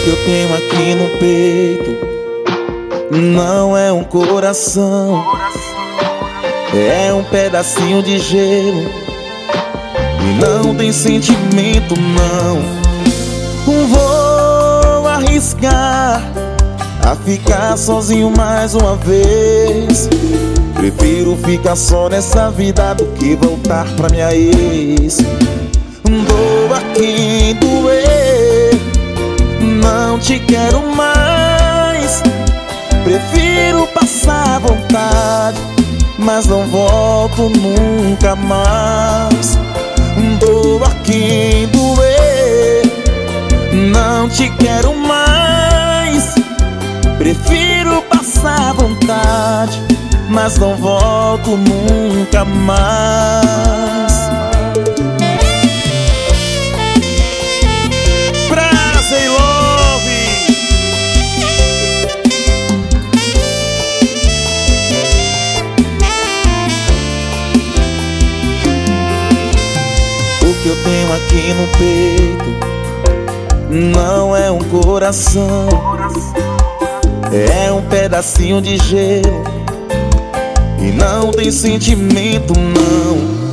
que eu tenho aqui no peito não é um coração, é um pedacinho de gelo. E não tem sentimento, não. Vou arriscar a ficar sozinho mais uma vez. Prefiro ficar só nessa vida do que voltar pra minha ex. Doa quem doer, não te quero mais. Prefiro passar vontade, mas não volto nunca mais. Doa quem doer, não te quero mais. Prefiro passar vontade, mas não volto nunca mais. Prazer e love. O que eu tenho aqui no peito não é um coração, é um pedacinho de gelo. E não tem sentimento, não.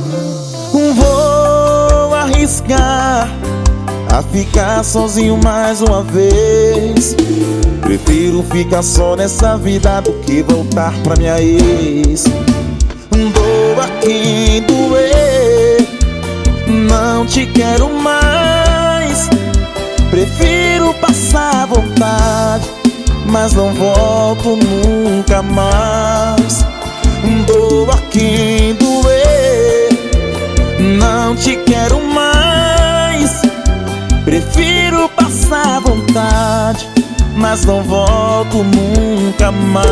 Vou arriscar a ficar sozinho mais uma vez. Prefiro ficar só nessa vida do que voltar pra minha ex. Doa quem doer, não te quero mais. Prefiro passar vontade, mas não volto nunca mais. Doa quem doer, não te quero mais. Prefiro passar vontade, mas não volto nunca mais.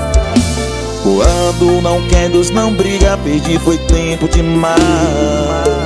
Quando não quer, Deus não briga, perdi foi tempo demais.